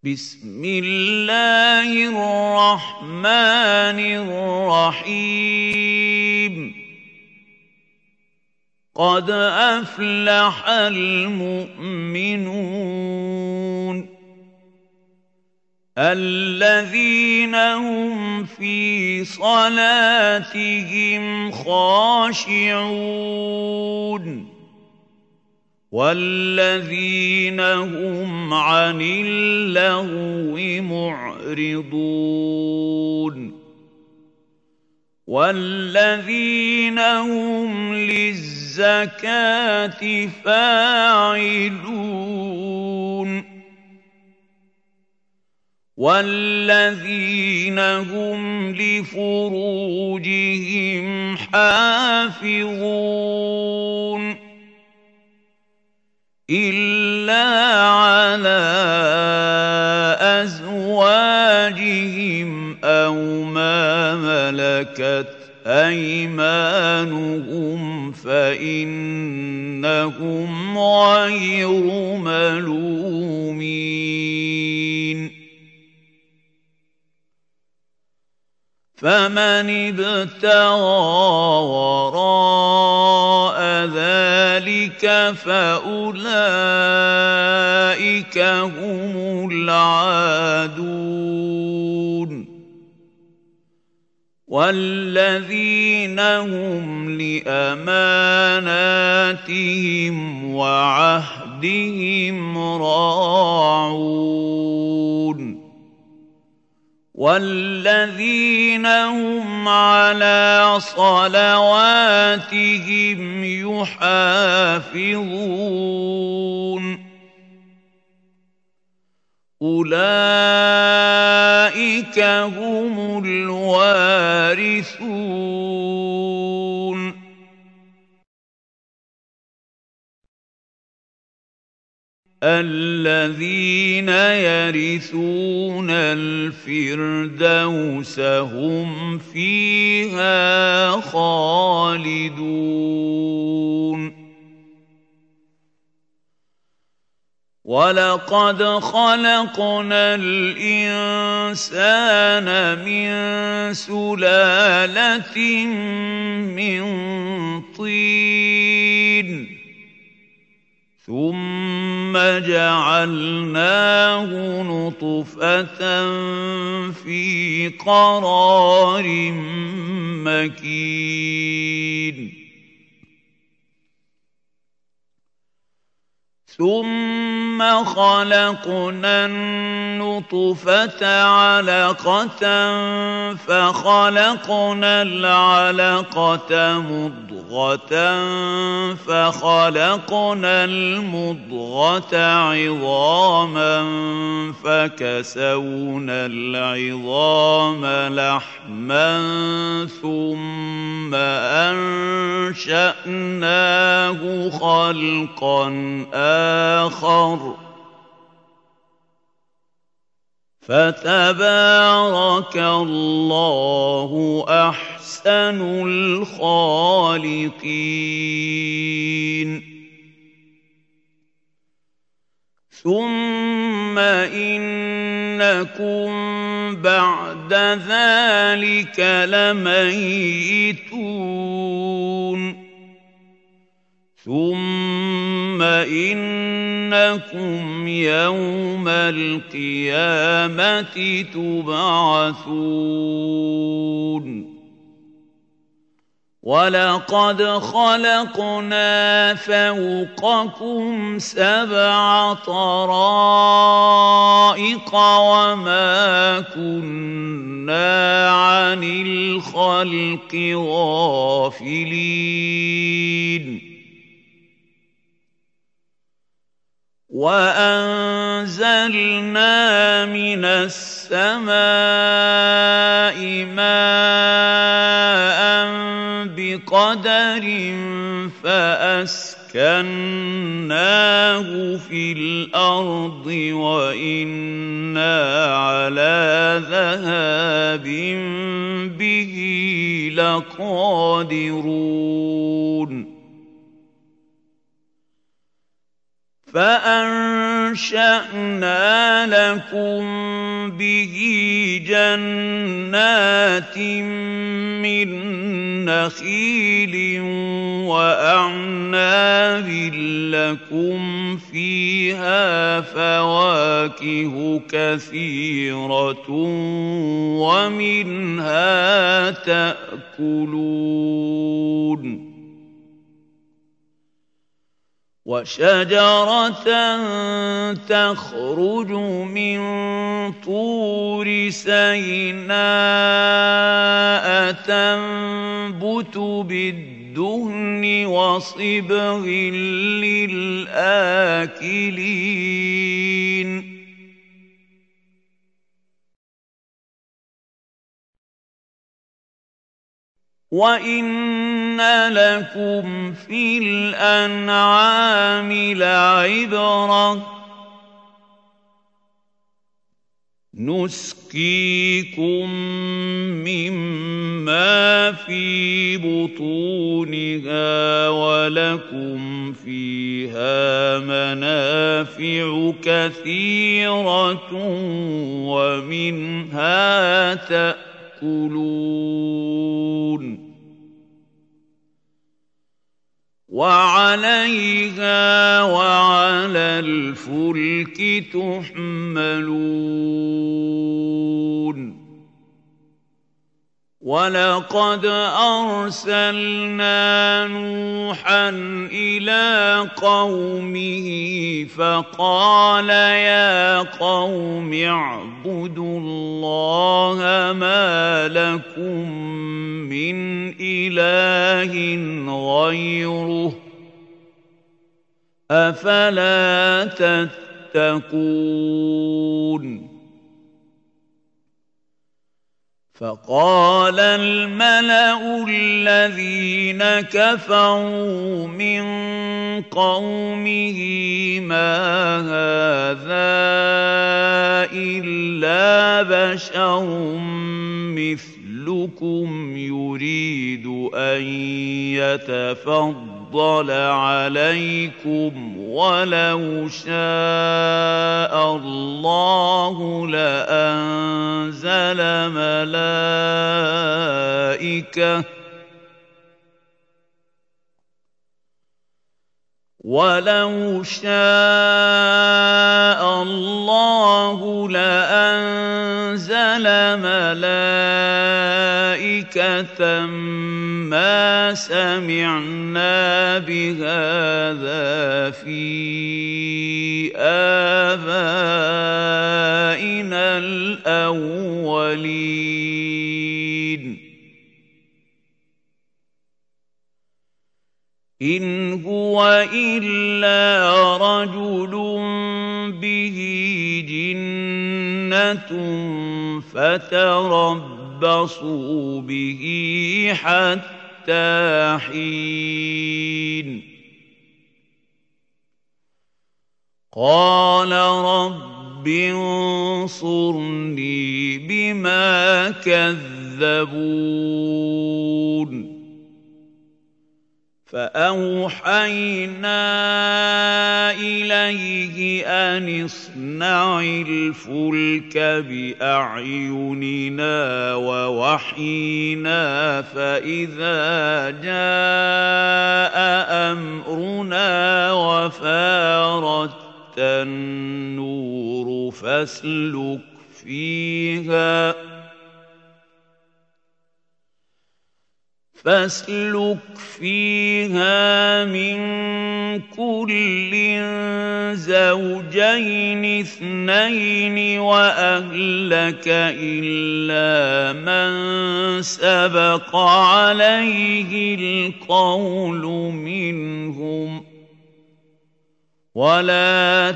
بسم الله الرحمن الرحيم قد أفلح المؤمنون الذين هم في صلاتهم خاشعون والذين هم عن اللغو معرضون والذين هم للزكاة فاعلون والذين هم لفروجهم حافظون إلا على أزواجهم أو ما ملكت أيمانهم فإنهم غير ملومين فمن ابتغى وراء ذلك فأولئك هم العادون والذين هم لأماناتهم وعهدهم راعون والذين هم على صلواتهم يحافظون أولئك هم الوارثون الذين يرثون الفردوس هم فيها خالدون ولقد خلقنا الإنسان من سلالة من طين ثم جعلناه نطفة في قرار مكين ثم خلقنا النطفة علقة فخلقنا العلقة مضغة فخلقنا المضغة عظاما فكسونا العظام لحما ثم أنشأناه خلقا آخر فتبارك الله أحسن الخالقين ثم إنكم بعد ذلك لميتون ثم إنكم يوم القيامة تبعثون ولقد خلقنا فوقكم 7 طرائق وما كنا عن الخلق غافلين وأنزلنا من السماء ماء بقدر فأسكناه في الأرض وإنا على ذهاب به لقادرون فأنشأنا لكم به جنات من نخيل وأعناب لكم فيها فواكه كثيرة ومنها تأكلون وشجرة تخرج من طور سيناء تنبت بالدهن وصبغ للآكلين وَإِنَّ لَكُمْ فِي الْأَنْعَامِ لَعِبْرَةً نُسْقِيكُم مِّمَّا فِي بُطُونِهَا وَلَكُمْ فِيهَا مَنَافِعُ كَثِيرَةٌ وَمِنْهَا تَأْكُلُونَ وَعَلَيْهَا وَعَلَى الْفُلْكِ تُحْمَلُونَ وَلَقَدْ أَرْسَلْنَا نُوحًا إِلَىٰ قَوْمِهِ فَقَالَ يَا قَوْمِ اعْبُدُوا اللَّهَ مَا لَكُم مِّنْ إِلَٰهٍ غَيْرُهُ أَفَلَا تَتَّقُونَ فَقَالَ الْمَلَأُ الَّذِينَ كَفَرُوا مِن قَوْمِهِ مَا هَٰذَا إِلَّا بَشَرٌ مِّثْلُكُمْ يُرِيدُ أَن يَتَفَضَّلَ عَلَيْكُمْ وَلَوْ شَاءَ اللَّهُ لَأَنزَلَ مَلَائِكَةً مَّا سَمِعْنَا بِهَٰذَا فِي آبَائِنَا الْأَوَّلِينَ إِنْ هُوَ إِلَّا رَجُلٌ بِهِ جِنَّةٌ فَتَرَبَّصُوا بِهِ حَتَّىٰ حِينٍ قَالَ رَبِّ انصُرْنِي بِمَا كَذَّبُونِ فَأَوْحَيْنَا إِلَيْهِ أَنِ اصْنَعِ الْفُلْكَ بِأَعْيُنِنَا وَوَحْيِنَا فَإِذَا جَاءَ أَمْرُنَا وَفَارَتِ النُّورُ فاسلك فيها من كل زوجين اثنين وأهلك إلا من سبق عليه القول منهم ولا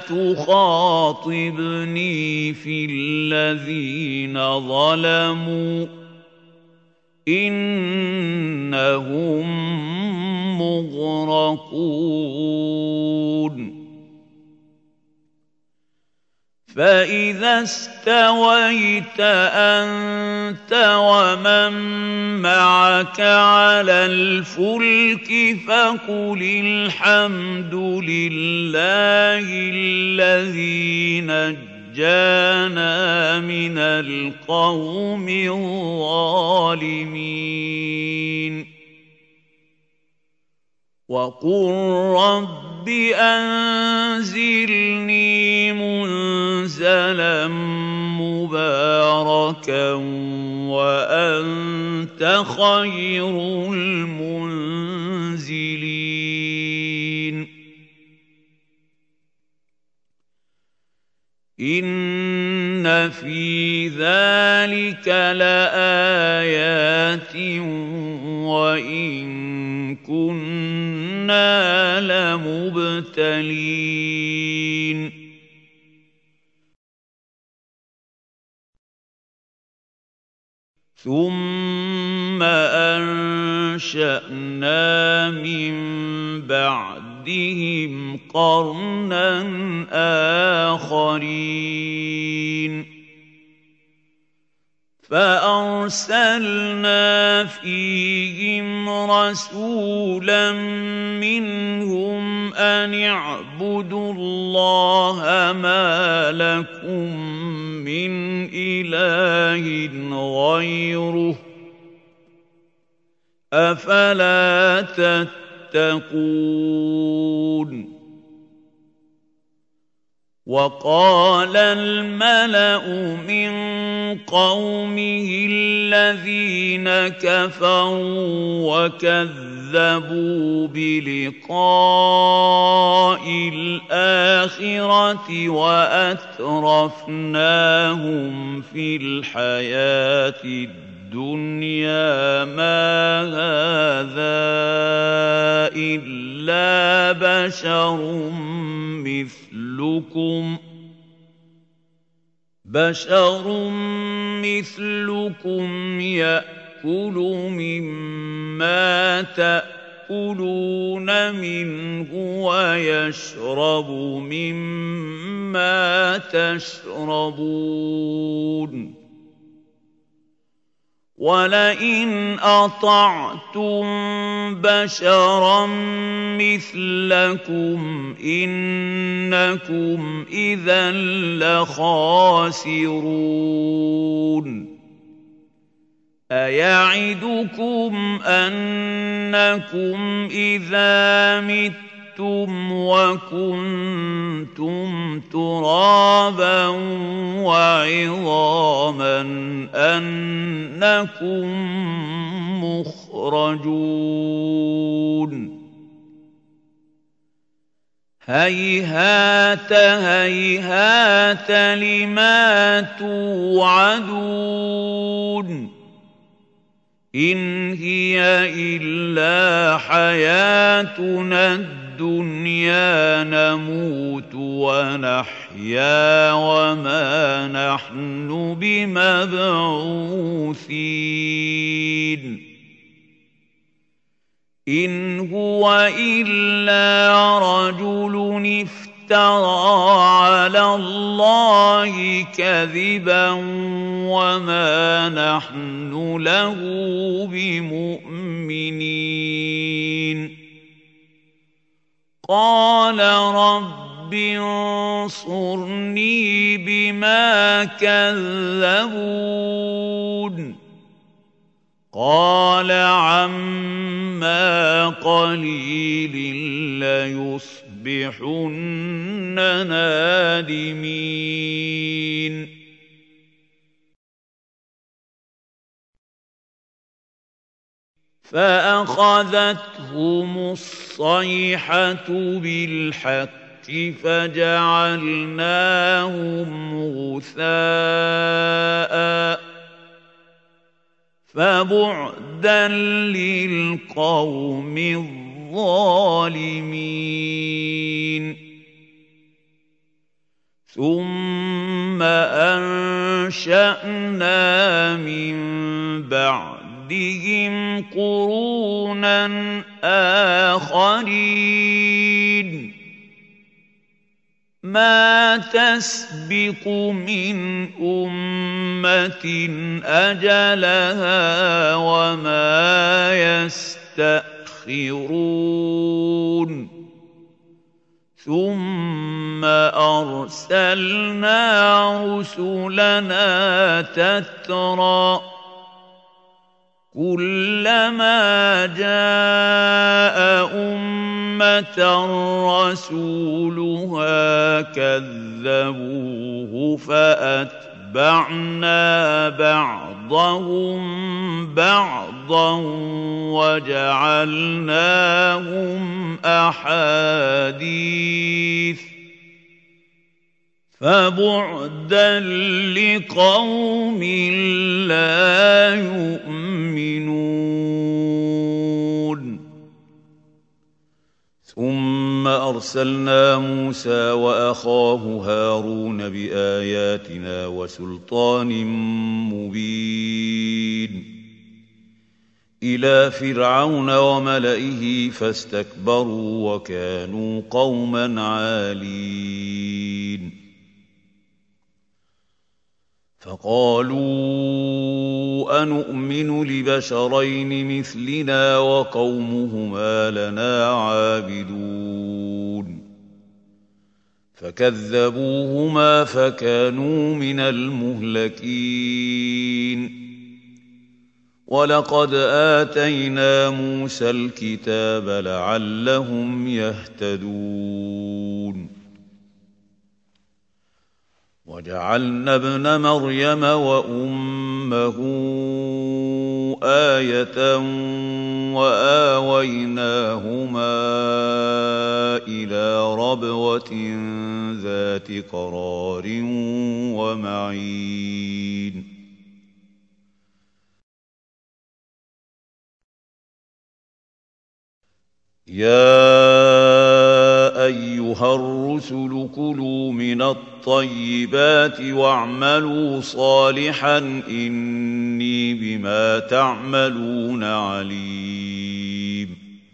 تخاطبني في الذين ظلموا إنهم مغرقون فإذا استويت أنت ومن معك على الفلك فقل الحمد لله الذي نجانا من القوم الظالمين وقل رب أنزلني منزلا مباركا وأنت خير المنزلين إن في ذلك لآيات وإن كنا لمبتلين ثم أنشأنا من بعدهم قرنا آخرين فأرسلنا فيهم رسولا منهم أن اعبدوا الله ما لكم من إله غيره أفلا تتقون وقال الملأ من قومه الذين كفروا وكذبوا بلقاء الآخرة وأترفناهم في الحياة الدنيا ما هذا إلا بشر مثلكم يأكل مما تأكلون منه ويشرب مما تشربون ولئن أطعتم بشرا مثلكم إنكم إذا لخاسرون أيعدكم أنكم إذا متم وكنتم ترابا وعظاما أنكم مخرجون هيهات هيهات لما توعدون إن هي إلا حياتنا الدنيا نموت ونحيا وما نحن بمبعوثين إن هو إلا رجل افترى على الله كذبا وما نحن له بمؤمنين قال رب انصرني بما كذبون قال عما قليل ليصبحن نادمين فأخذتهم الصيحة بالحق فجعلناهم غثاء فبعدا للقوم الظالمين ثم أنشأنا من بعدهم قرونا آخرين مَا تَسْبِقُ مِنْ أُمَّةٍ أَجَلَهَا وَمَا يَسْتَأْخِرُونَ ثُمَّ أَرْسَلْنَا رُسُلَنَا تَتْرَىٰ كُلَّمَا جَاءَ أُمَّةً رَّسُولُهَا كَذَّبُوهُ فَأَتْبَعْنَا بَعْضَهُم بَعْضًا وَجَعَلْنَاهُمْ أَحَادِيثَ فَبُعْدًا لِّقَوْمٍ لَّا يُؤْمِنُونَ ثُمَّ أَرْسَلْنَا مُوسَىٰ وَأَخَاهُ هَارُونَ بِآيَاتِنَا وَسُلْطَانٍ مُّبِينٍ إِلَىٰ فِرْعَوْنَ وَمَلَئِهِ فَاسْتَكْبَرُوا وَكَانُوا قَوْمًا عَالِينَ فَقَالُوا أَنُؤْمِنُ لِبَشَرَيْنِ مِثْلِنَا وَقَوْمُهُمَا لَنَا عَابِدُونَ فَكَذَّبُوهُمَا فَكَانُوا مِنَ الْمُهْلَكِينَ وَلَقَدْ آتَيْنَا مُوسَى الْكِتَابَ لَعَلَّهُمْ يَهْتَدُونَ وَجَعَلْنَا ابْنَ مَرْيَمَ وَأُمَّهُ آيَةً وَآوَيْنَاهُمَا إِلَىٰ رَبْوَةٍ ذَاتِ قَرَارٍ وَمَعِينٍ يَا أَيُّهَا الرُّسُلُ كُلُوا مِنَ الطَّيِّبَاتِ وَاعْمَلُوا صَالِحًا إِنِّي بِمَا تَعْمَلُونَ عَلِيمٌ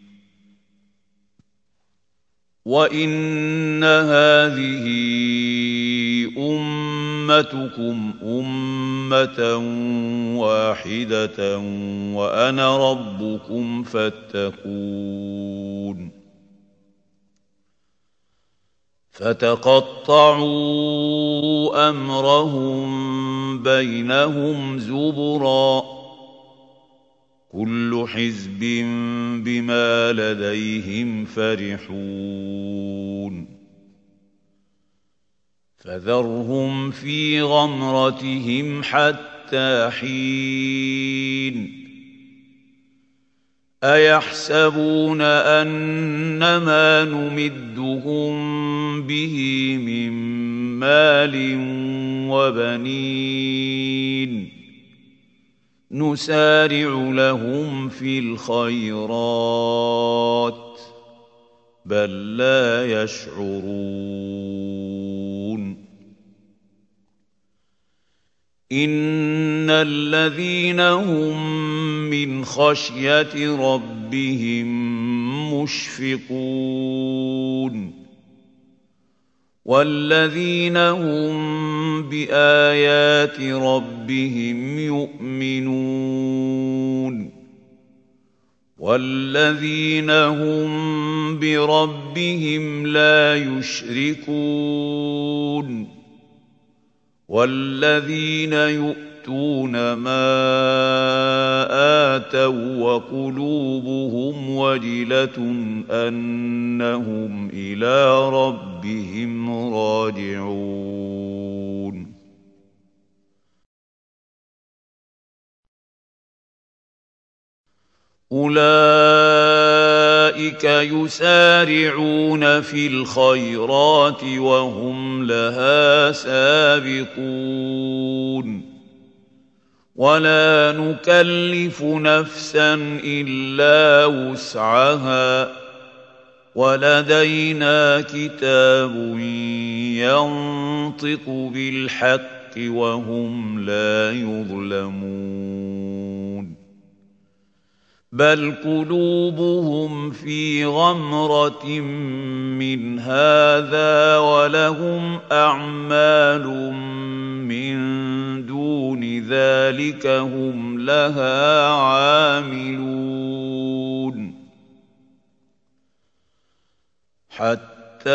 وَإِنَّ هَٰذِهِ أُمَّتُكُمْ أُمَّةً وَاحِدَةً وَأَنَا رَبُّكُمْ فَاتَّقُونِ فَتَقَطَّعُوا أَمْرَهُم بَيْنَهُمْ زُبُرًا ۖ كُلُّ حِزْبٍ بِمَا لَدَيْهِمْ فَرِحُونَ فَذَرْهُمْ فِي غَمْرَتِهِمْ حَتَّىٰ حِينٍ أَيَحْسَبُونَ أَنَّمَا نُمِدُّهُم بِهِ مِن مَّالٍ وَبَنِينَ نُسَارِعُ لَهُمْ فِي الْخَيْرَاتِ بَل لَّا يَشْعُرُونَ إِنَّ الَّذِينَ هُم مِّنْ خَشْيَةِ رَبِّهِم مُّشْفِقُونَ وَالَّذِينَ هُم بِآيَاتِ رَبِّهِمْ يُؤْمِنُونَ وَالَّذِينَ هُم بِرَبِّهِمْ لَا يُشْرِكُونَ وَالَّذِينَ يُؤْتُونَ ما آتَوا وَقُلُوبُهُمْ وَجِلَةٌ أَنَّهُمْ إِلَىٰ رَبِّهِمْ راجعون أُولَٰئِكَ يُسَارِعُونَ فِي الْخَيْرَاتِ وَهُمْ لَهَا سَابِقُونَ وَلَا نُكَلِّفُ نَفْسًا إِلَّا وُسْعَهَا وَلَدَيْنَا كِتَابٌ يَنطِقُ بِالْحَقِّ وَهُمْ لَا يُظْلَمُونَ بل قلوبهم في غمرة من هذا ولهم أعمال من دون ذلك هم لها عاملون حتى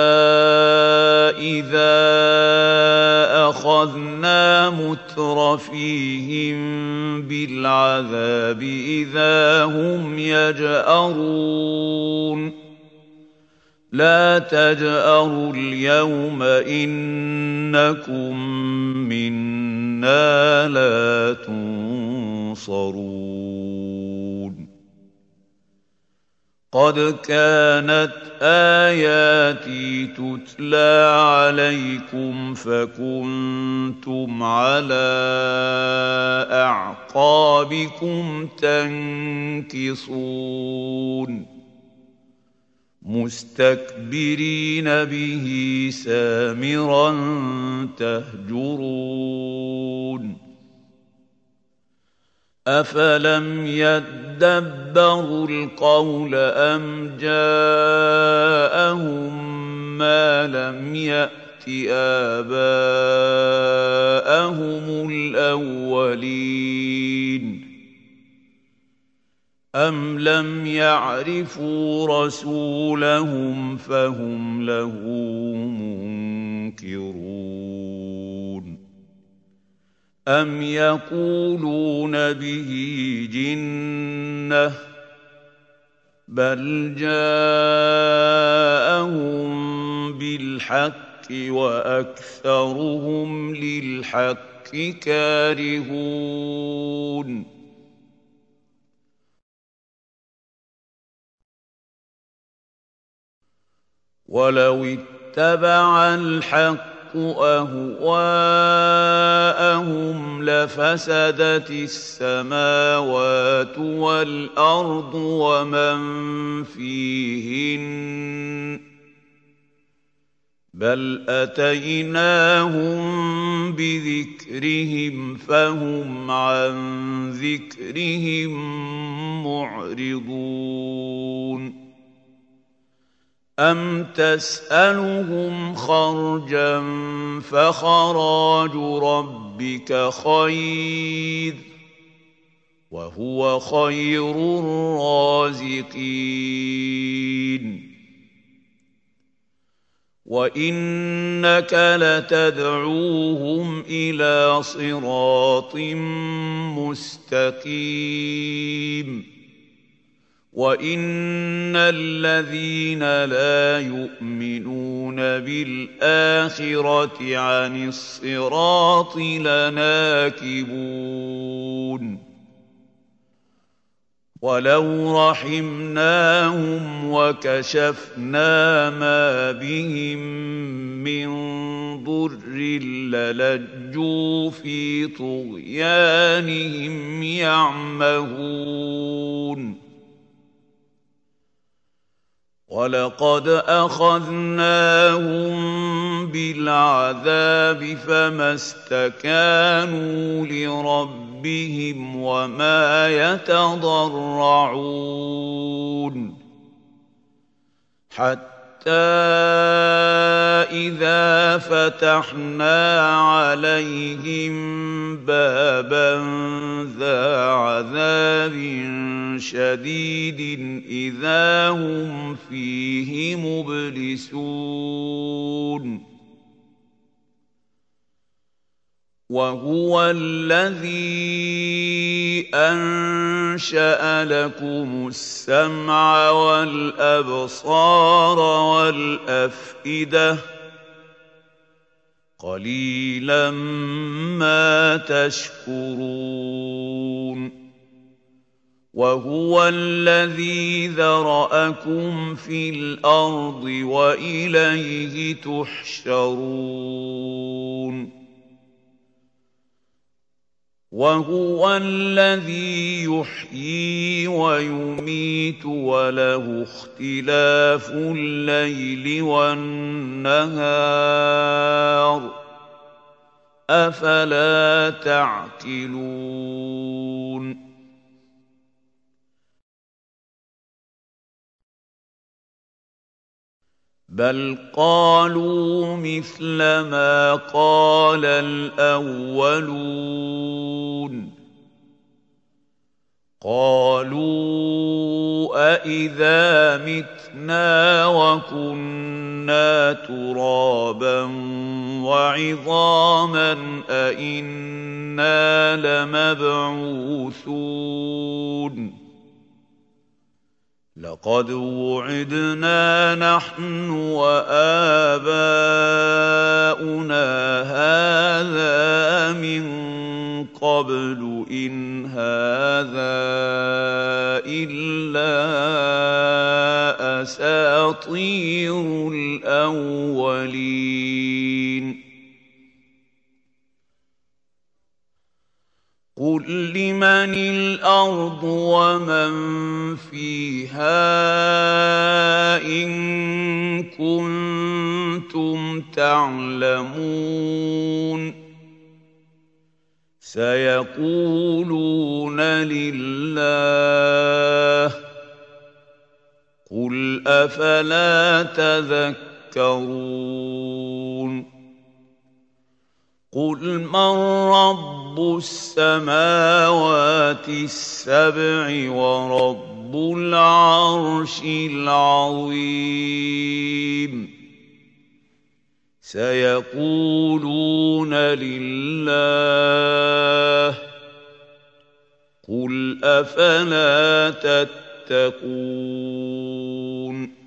إذا أخذنا مترفيهم بالعذاب إذا هم يجأرون لا تجأروا اليوم إنكم منا لا تنصرون قد كانت آياتي تتلى عليكم فكنتم على أعقابكم تنكصون مستكبرين به سامرا تهجرون أفلم يدبروا القول أم جاءهم ما لم يأت آباءهم الأولين أم لم يعرفوا رسولهم فهم له منكرون أم يقولون به جنة بل جاءهم بالحق وأكثرهم للحق كارهون ولو اتبع الحق أهواءهم لفسدت السماوات والأرض ومن فيهن بل أتيناهم بذكرهم فهم عن ذكرهم معرضون أم تسألهم خرجا فخراج ربك خير وهو خير الرازقين وإنك لتدعوهم إلى صراط مستقيم وَإِنَّ الَّذِينَ لَا يُؤْمِنُونَ بِالْآخِرَةِ عَنِ الصِّرَاطِ لَنَاكِبُونَ وَلَوْ رَحِمْنَاهُمْ وَكَشَفْنَا مَا بِهِم مِّن ضُرٍّ لَّلَجُّوا فِي طُغْيَانِهِمْ يَعْمَهُونَ وَلَقَدْ أَخَذْنَاهُم بِالْعَذَابِ فَمَا اسْتَكَانُوا لِرَبِّهِمْ وَمَا يَتَضَرَّعُونَ حَتَّىٰ إِذَا فَتَحْنَا عَلَيْهِم بَابًا ذَا عَذَابٍ شَدِيدٍ إِذَا هُمْ فِيهِ مُبْلِسُونَ وَهُوَ الَّذِي أَنشَأَ لَكُمُ السَّمْعَ وَالْأَبْصَارَ وَالْأَفْئِدَةَ قَلِيلًا مَا تَشْكُرُونَ وَهُوَ الَّذِي ذَرَأَكُمْ فِي الْأَرْضِ وَإِلَيْهِ تُحْشَرُونَ وَهُوَ الَّذِي يُحْيِي وَيُمِيتُ وَلَهُ اخْتِلَافُ اللَّيْلِ وَالنَّهَارِ أَفَلَا تَعْقِلُونَ بل قالوا مثل ما قال الأولون قالوا أإذا متنا وكنا ترابا وعظاما أإنا لمبعوثون لقد وعدنا نحن وآباؤنا هذا من قبل إن هذا إلا أساطير الأولين قل لمن الأرض ومن فيها إن كنتم تعلمون سيقولون لله قل أفلا تذكرون قل من رب السماوات السبع ورب العرش العظيم سيقولون لله قل أفلا تتقون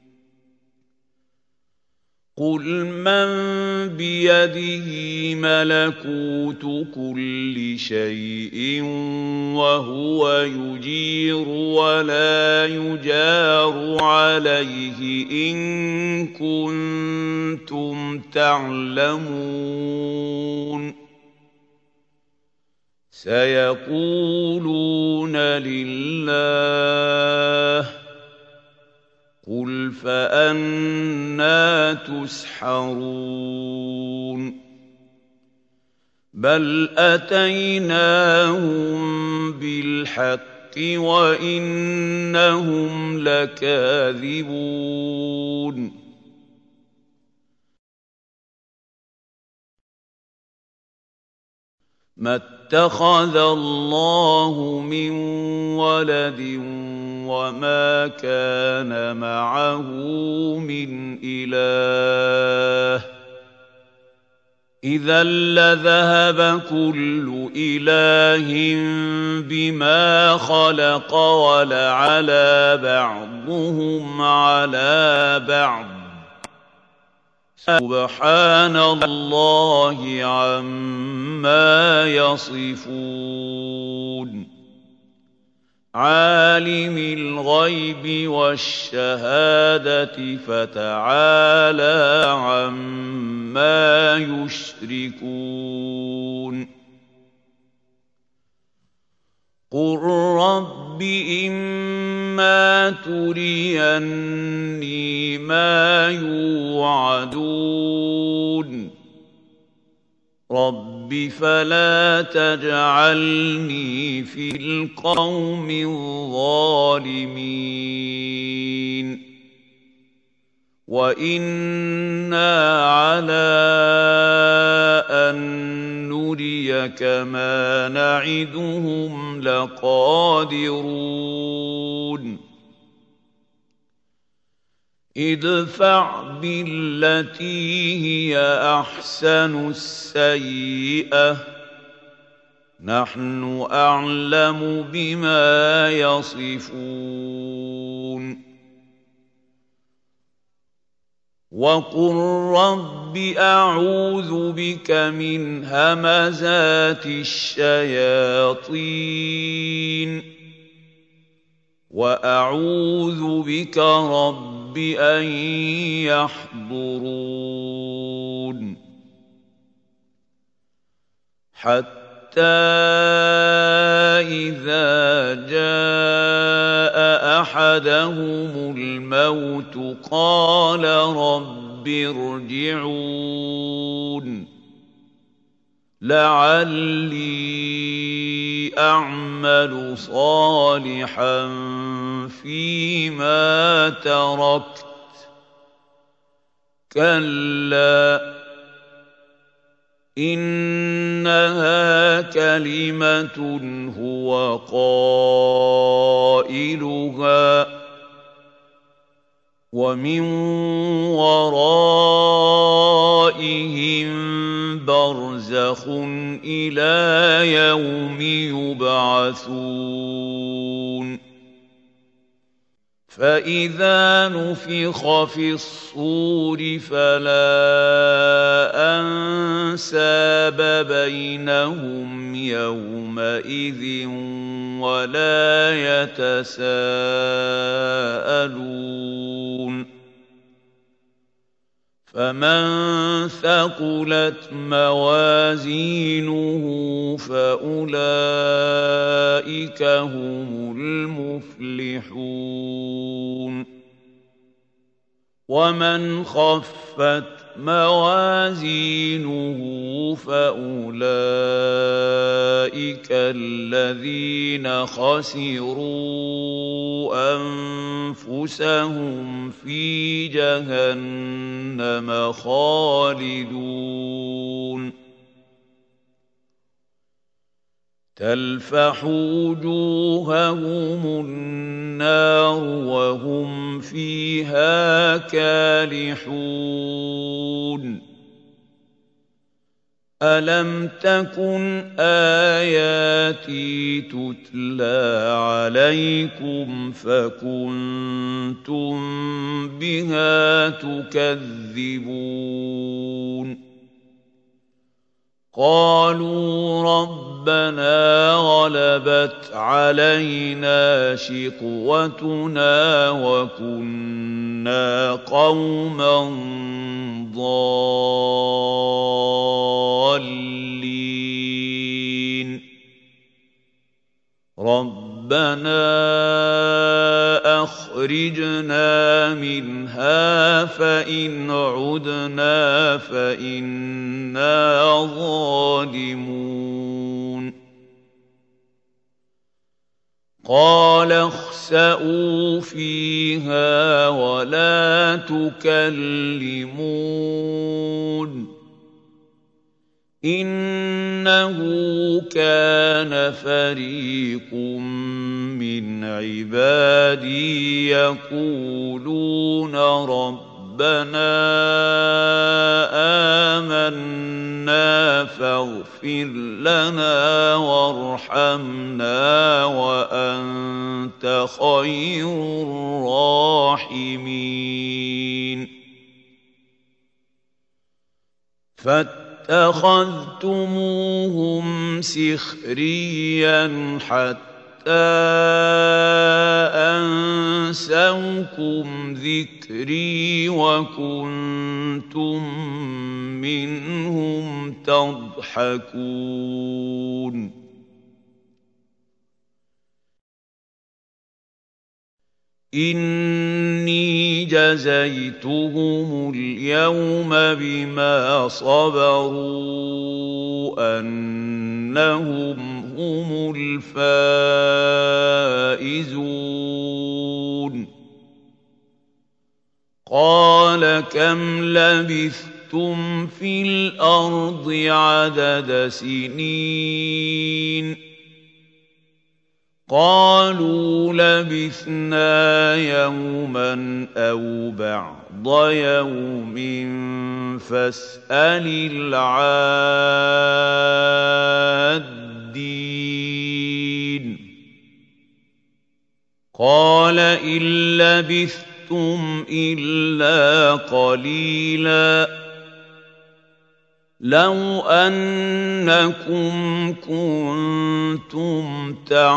قل من بيده ملكوت كل شيء وهو يجير ولا يجار عليه إن كنتم تعلمون سيقولون لله قل فأنى تسحرون بل أتيناهم بالحق وإنهم لكاذبون ما اتخذ الله من ولد وما كان معه من إله إذا لذهب كل إله بما خلق ولعلى بعضهم على بعض سبحان الله عما يصفون عالم الغيب والشهادة فتعالى عما يشركون قل رب إما تريني ما يوعدون رب فلا تجعلني في القوم الظالمين وإنا على أن نريك ما نعدهم لقادرون ادفع بالتي هي أحسن السيئة نحن أعلم بما يصفون وقل رب أعوذ بك من همزات الشياطين وأعوذ بك رب أن يحضرون حتى إذا جاء أحدهم الموت قال رب ارجعون لعلي أعمل صالحا فيما تركت كَلَّا إِنَّهَا كَلِمَةٌ هُوَ قَائِلُهَا وَمِن وَرَائِهِم بَرْزَخٌ إِلَىٰ يَوْمِ يُبْعَثُونَ فَإِذَا نُفِخَ فِي الصُّورِ فَلَا أَنسَابَ بَيْنَهُمْ يَوْمَئِذٍ وَلَا يَتَسَاءَلُونَ فَمَن ثَقُلَتْ مَوَازِينُهُ فَأُولَٰئِكَ هُمُ الْمُفْلِحُونَ وَمَنْ خَفَّتْ مَوَازِينُهُ فَأُولَٰئِكَ الَّذِينَ خَسِرُوا أَنفُسَهُمْ فِي جَهَنَّمَ خَالِدُونَ تَلْفَحُ وُجُوهَهُمُ النَّارُ وَهُمْ فِيهَا كَالِحُونَ أَلَمْ تَكُنْ آيَاتِي تُتْلَىٰ عَلَيْكُمْ فَكُنتُم بِهَا تُكَذِّبُونَ قَالُوا رَبَّنَا غَلَبَتْ عَلَيْنَا شِقْوَتُنَا وَكُنَّا قَوْمًا ضَالِّينَ رَبَّنَا أَخْرِجْنَا مِنْهَا فَإِنْ عُدْنَا فَإِنَّا ظَالِمُونَ قَالَ اخْسَئُوا فِيهَا وَلَا تُكَلِّمُونِ إِنَّهُ كَانَ فَرِيقٌ مِّنْ عِبَادِي يَقُولُونَ رَبَّنَا آمَنَّا فَاغْفِرْ لَنَا وَارْحَمْنَا وَأَنتَ خَيْرُ الرَّاحِمِينَ فَاتَّخَذْتُمُوهُمْ سِخْرِيًّا حَتَّىٰ أَنسَوْكُمْ ذِكْرِي وَكُنتُم مِّنْهُمْ تَضْحَكُونَ إِنِّي جَزَيْتُهُمُ الْيَوْمَ بِمَا صَبَرُوا أَنَّهُمْ هُمُ الْفَائِزُونَ قَالَ كَمْ لَبِثْتُمْ فِي الْأَرْضِ عَدَدَ سِنِينَ قَالُوا لَبِثْنَا يَوْمًا أَوْ بَعْضَ يَوْمٍ فَاسْأَلِ الْعَادِّينَ قَالَ إِن لَّبِثْتُمْ إِلَّا قَلِيلًا لَوْ أَنَّكُمْ كُنتُمْ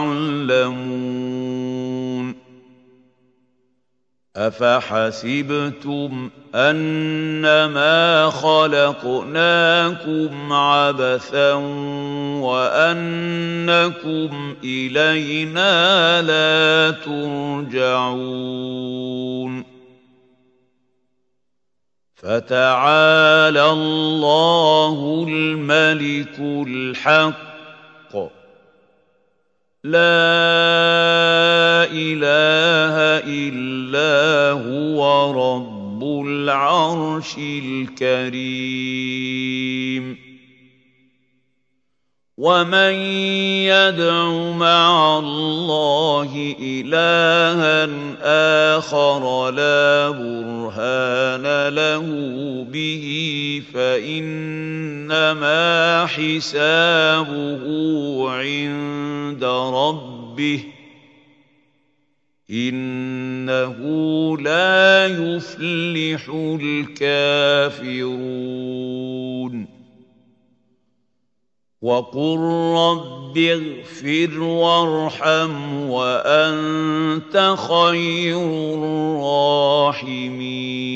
تَعْلَمُونَ أَفَحَسِبْتُمْ أَنَّمَا خَلَقْنَاكُمْ عَبَثًا وَأَنَّكُمْ إِلَيْنَا لَا تُرْجَعُونَ فَتَعَالَى اللَّهُ الْمَلِكُ الْحَقُّ لَا إِلَٰهَ إِلَّا هُوَ رَبُّ رب العرش الكريم ومن يدع مع الله إلها آخر لا برهان له به فإنما حسابه عند ربه إنه لا يفلح الكافرون وقل رب اغفر وارحم وأنت خير الراحمين